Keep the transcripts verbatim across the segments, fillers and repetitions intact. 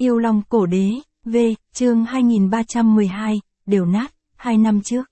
Yêu Long Cổ Đế, V, chương hai nghìn ba trăm mười hai, đều nát, hai năm trước.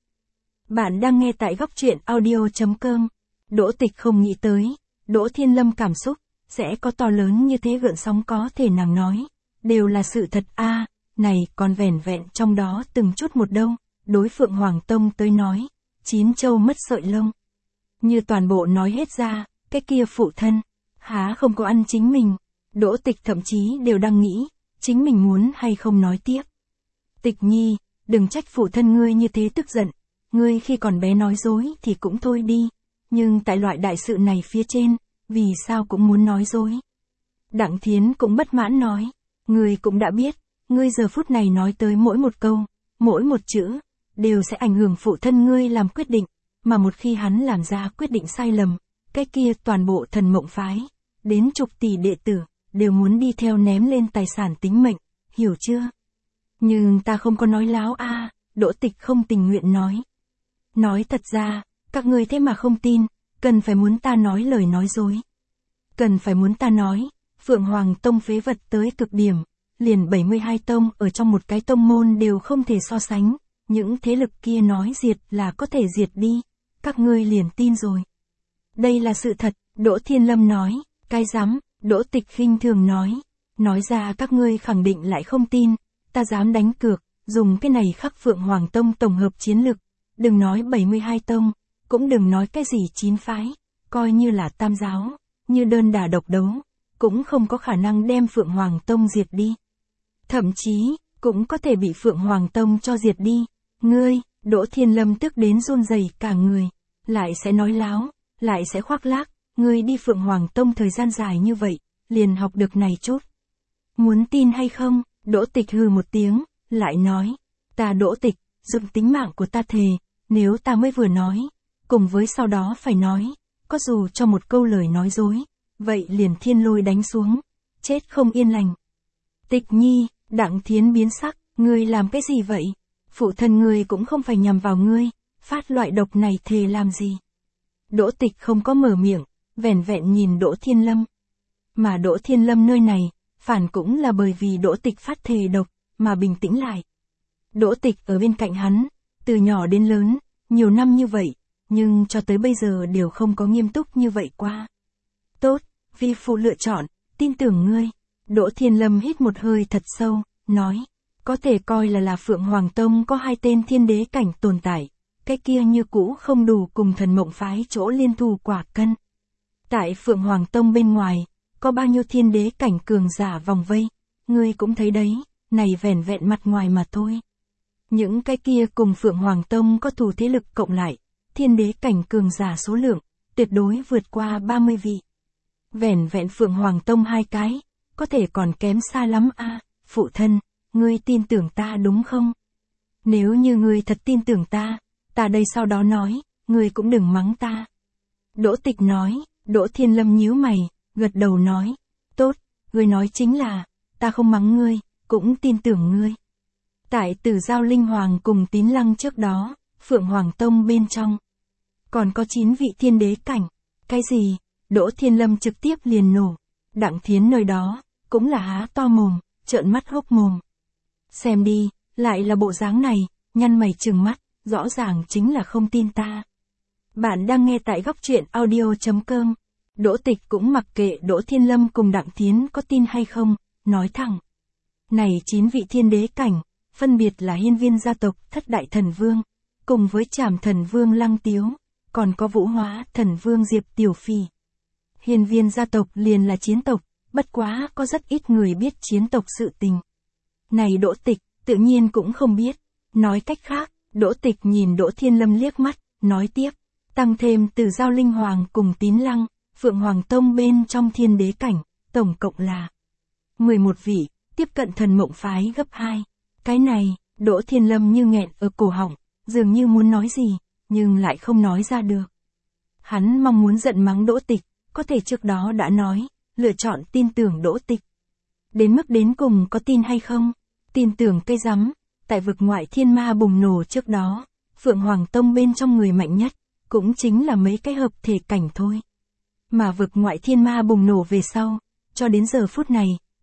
Bạn đang nghe tại góc truyện audio.com. Đỗ Tịch không nghĩ tới, Đỗ Thiên Lâm cảm xúc, sẽ có to lớn như thế gợn sóng có thể nàng nói. Đều là sự thật a à, này còn vẻn vẹn trong đó từng chút một đâu, đối Phượng Hoàng Tông tới nói, chín châu mất sợi lông. Như toàn bộ nói hết ra, cái kia phụ thân, há không có ăn chính mình. Đỗ Tịch thậm chí đều đang nghĩ, chính mình muốn hay không nói tiếp. Tịch Nhi, đừng trách phụ thân ngươi như thế tức giận, ngươi khi còn bé nói dối thì cũng thôi đi, nhưng tại loại đại sự này phía trên, vì sao cũng muốn nói dối. Đặng Thiến cũng bất mãn nói, ngươi cũng đã biết, ngươi giờ phút này nói tới mỗi một câu, mỗi một chữ, đều sẽ ảnh hưởng phụ thân ngươi làm quyết định, mà một khi hắn làm ra quyết định sai lầm, cái kia toàn bộ Thần Mộng Phái, đến chục tỷ đệ tử, đều muốn đi theo ném lên tài sản tính mệnh, hiểu chưa? Nhưng ta không có nói láo a à, Đỗ Tịch không tình nguyện nói. Nói thật ra, các ngươi thế mà không tin, cần phải muốn ta nói lời nói dối. Cần phải muốn ta nói, Phượng Hoàng Tông phế vật tới cực điểm, liền bảy mươi hai tông ở trong một cái tông môn đều không thể so sánh, những thế lực kia nói diệt là có thể diệt đi, các ngươi liền tin rồi. Đây là sự thật, Đỗ Thiên Lâm nói, cái dám, Đỗ Tịch khinh thường nói, nói ra các ngươi khẳng định lại không tin, ta dám đánh cược, dùng cái này khắc Phượng Hoàng Tông tổng hợp chiến lực, đừng nói bảy mươi hai tông, cũng đừng nói cái gì chín phái, coi như là tam giáo, như đơn đả độc đấu, cũng không có khả năng đem Phượng Hoàng Tông diệt đi. Thậm chí, cũng có thể bị Phượng Hoàng Tông cho diệt đi. Ngươi, Đỗ Thiên Lâm tức đến run rẩy cả người, lại sẽ nói láo, lại sẽ khoác lác, ngươi đi Phượng Hoàng Tông thời gian dài như vậy, liền học được này chút. Muốn tin hay không? Đỗ Tịch hừ một tiếng, lại nói, ta Đỗ Tịch, dùng tính mạng của ta thề, nếu ta mới vừa nói, cùng với sau đó phải nói, có dù cho một câu lời nói dối, vậy liền thiên lôi đánh xuống, chết không yên lành. Tịch Nhi, Đặng Thiến biến sắc, ngươi làm cái gì vậy? Phụ thân ngươi cũng không phải nhằm vào ngươi, phát loại độc này thề làm gì? Đỗ Tịch không có mở miệng, vẻn vẹn nhìn Đỗ Thiên Lâm. Mà Đỗ Thiên Lâm nơi này, phản cũng là bởi vì Đỗ Tịch phát thề độc, mà bình tĩnh lại. Đỗ Tịch ở bên cạnh hắn, từ nhỏ đến lớn, nhiều năm như vậy, nhưng cho tới bây giờ đều không có nghiêm túc như vậy qua. Tốt, vi phụ lựa chọn, tin tưởng ngươi. Đỗ Thiên Lâm hít một hơi thật sâu, nói, có thể coi là là Phượng Hoàng Tông có hai tên thiên đế cảnh tồn tại, cái kia như cũ không đủ cùng Thần Mộng Phái chỗ liên thù quả cân. Tại Phượng Hoàng Tông bên ngoài, có bao nhiêu thiên đế cảnh cường giả vòng vây, ngươi cũng thấy đấy, này vẻn vẹn mặt ngoài mà thôi. Những cái kia cùng Phượng Hoàng Tông có thù thế lực cộng lại, thiên đế cảnh cường giả số lượng, tuyệt đối vượt qua ba mươi vị. Vẻn vẹn Phượng Hoàng Tông hai cái, có thể còn kém xa lắm a à, phụ thân, ngươi tin tưởng ta đúng không? Nếu như ngươi thật tin tưởng ta, ta đây sau đó nói, ngươi cũng đừng mắng ta. Đỗ Tịch nói, Đỗ Thiên Lâm nhíu mày, gật đầu nói, tốt, ngươi nói chính là, ta không mắng ngươi, cũng tin tưởng ngươi. Tại Tử Giao Linh Hoàng cùng Tín Lăng trước đó, Phượng Hoàng Tông bên trong, còn có chín vị thiên đế cảnh, cái gì? Đỗ Thiên Lâm trực tiếp liền nổ, Đặng Thiến nơi đó, cũng là há to mồm, trợn mắt hốc mồm. Xem đi, lại là bộ dáng này, nhăn mày trừng mắt, rõ ràng chính là không tin ta. Bạn đang nghe tại góc truyện audio.com. Đỗ Tịch cũng mặc kệ Đỗ Thiên Lâm cùng Đặng Thiến có tin hay không, nói thẳng. Này chín vị thiên đế cảnh, phân biệt là Hiên Viên gia tộc Thất Đại Thần Vương, cùng với Trảm Thần Vương Lăng Tiếu, còn có Vũ Hóa Thần Vương Diệp Tiểu Phi. Hiên Viên gia tộc liền là chiến tộc, bất quá có rất ít người biết chiến tộc sự tình. Này Đỗ Tịch, tự nhiên cũng không biết. Nói cách khác, Đỗ Tịch nhìn Đỗ Thiên Lâm liếc mắt, nói tiếp, tăng thêm Từ Giao Linh Hoàng cùng Tín Lăng, Phượng Hoàng Tông bên trong thiên đế cảnh, tổng cộng là mười một vị, tiếp cận Thần Mộng Phái gấp hai. Cái này, Đỗ Thiên Lâm như nghẹn ở cổ họng, dường như muốn nói gì, nhưng lại không nói ra được. Hắn mong muốn giận mắng Đỗ Tịch, có thể trước đó đã nói, lựa chọn tin tưởng Đỗ Tịch. Đến mức đến cùng có tin hay không? Tin tưởng cây rắm, tại vực ngoại thiên ma bùng nổ trước đó, Phượng Hoàng Tông bên trong người mạnh nhất, cũng chính là mấy cái hợp thể cảnh thôi. Mà vực ngoại thiên ma bùng nổ về sau, cho đến giờ phút này,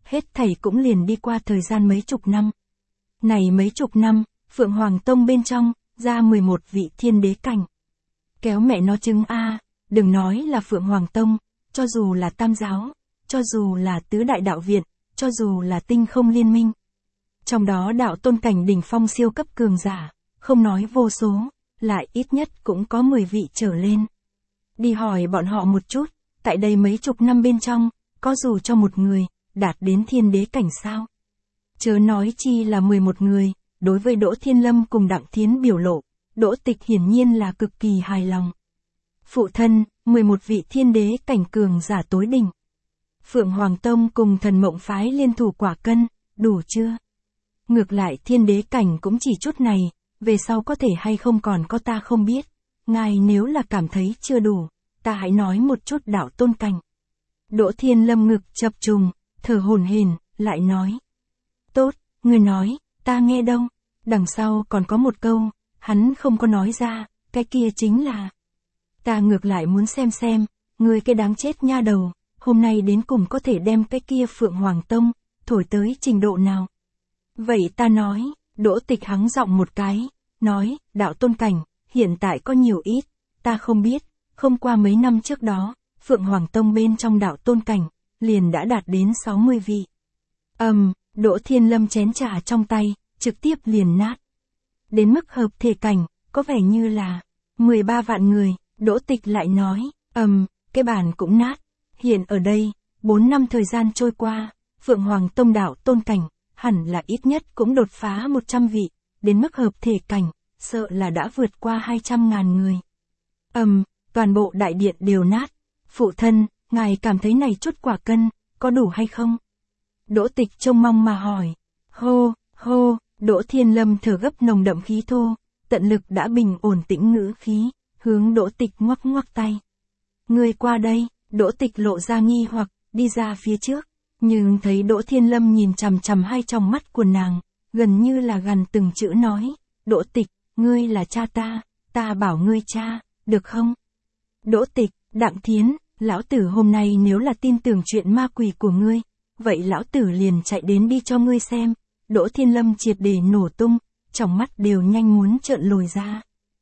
hết thảy cũng liền đi qua thời gian mấy chục năm. Này mấy chục năm, Phượng Hoàng Tông bên trong, ra mười một vị thiên đế cảnh. Kéo mẹ nó trứng a, đừng nói là Phượng Hoàng Tông, cho dù là Tam Giáo, cho dù là Tứ Đại Đạo Viện, cho dù là Tinh Không Liên Minh. Trong đó đạo tôn cảnh đỉnh phong siêu cấp cường giả, không nói vô số, lại ít nhất cũng có mười vị trở lên. Đi hỏi bọn họ một chút, tại đây mấy chục năm bên trong, có dù cho một người, đạt đến thiên đế cảnh sao? Chớ nói chi là mười một người, đối với Đỗ Thiên Lâm cùng Đặng Thiến biểu lộ, Đỗ Tịch hiển nhiên là cực kỳ hài lòng. Phụ thân, mười một vị thiên đế cảnh cường giả tối đỉnh. Phượng Hoàng Tông cùng Thần Mộng Phái liên thủ quả cân, đủ chưa? Ngược lại thiên đế cảnh cũng chỉ chút này, về sau có thể hay không còn có ta không biết. Ngài nếu là cảm thấy chưa đủ, ta hãy nói một chút đạo tôn cảnh. Đỗ Thiên Lâm ngực chập trùng, thở hổn hển, lại nói. Tốt, người nói, ta nghe đâu. Đằng sau còn có một câu, hắn không có nói ra, cái kia chính là. Ta ngược lại muốn xem xem, người cái đáng chết nha đầu, hôm nay đến cùng có thể đem cái kia Phượng Hoàng Tông, thổi tới trình độ nào. Vậy ta nói, Đỗ Tịch hắng giọng một cái, nói, đạo tôn cảnh, hiện tại có nhiều ít, ta không biết, không qua mấy năm trước đó, Phượng Hoàng Tông bên trong đạo tôn cảnh, liền đã đạt đến sáu mươi vị. Ầm, um, Đỗ Thiên Lâm chén trà trong tay, trực tiếp liền nát. Đến mức hợp thể cảnh, có vẻ như là mười ba vạn người, Đỗ Tịch lại nói, ầm, um, cái bàn cũng nát. Hiện ở đây, bốn năm thời gian trôi qua, Phượng Hoàng Tông đạo tôn cảnh, hẳn là ít nhất cũng đột phá một trăm vị, đến mức hợp thể cảnh, sợ là đã vượt qua hai trăm ngàn người. Ầm, um, toàn bộ đại điện đều nát. Phụ thân, ngài cảm thấy này chút quả cân, có đủ hay không? Đỗ Tịch trông mong mà hỏi. Hô, hô, Đỗ Thiên Lâm thở gấp nồng đậm khí thô, tận lực đã bình ổn tĩnh ngữ khí, hướng Đỗ Tịch ngoắc ngoắc tay. Người qua đây, Đỗ Tịch lộ ra nghi hoặc, đi ra phía trước, nhưng thấy Đỗ Thiên Lâm nhìn chằm chằm hai tròng mắt của nàng, gần như là gần từng chữ nói, Đỗ Tịch, ngươi là cha ta, ta bảo ngươi cha, được không? Đỗ Tịch, Đặng Thiến, lão tử hôm nay nếu là tin tưởng chuyện ma quỷ của ngươi, vậy lão tử liền chạy đến đi cho ngươi xem. Đỗ Thiên Lâm triệt để nổ tung, trong mắt đều nhanh muốn trợn lồi ra.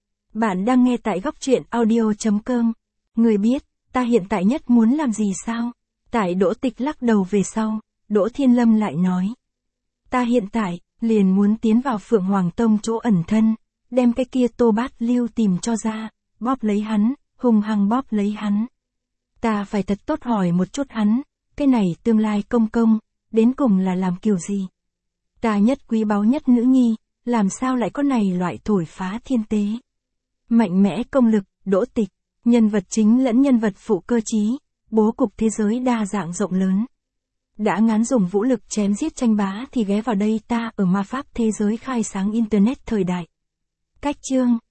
Bạn đang nghe tại góc truyện audio chấm com. Ngươi biết, ta hiện tại nhất muốn làm gì sao? Tại Đỗ Tịch lắc đầu về sau, Đỗ Thiên Lâm lại nói. Ta hiện tại, liền muốn tiến vào Phượng Hoàng Tông chỗ ẩn thân, đem cái kia Tô Bát Lưu tìm cho ra, bóp lấy hắn, hung hăng bóp lấy hắn. Ta phải thật tốt hỏi một chút hắn, cái này tương lai công công, đến cùng là làm kiểu gì? Ta nhất quý báu nhất nữ nhi, làm sao lại có này loại thổi phá thiên tế? Mạnh mẽ công lực, Đỗ Tịch, nhân vật chính lẫn nhân vật phụ cơ trí, bố cục thế giới đa dạng rộng lớn. Đã ngán dùng vũ lực chém giết tranh bá thì ghé vào đây ta ở ma pháp thế giới khai sáng internet thời đại. Cách chương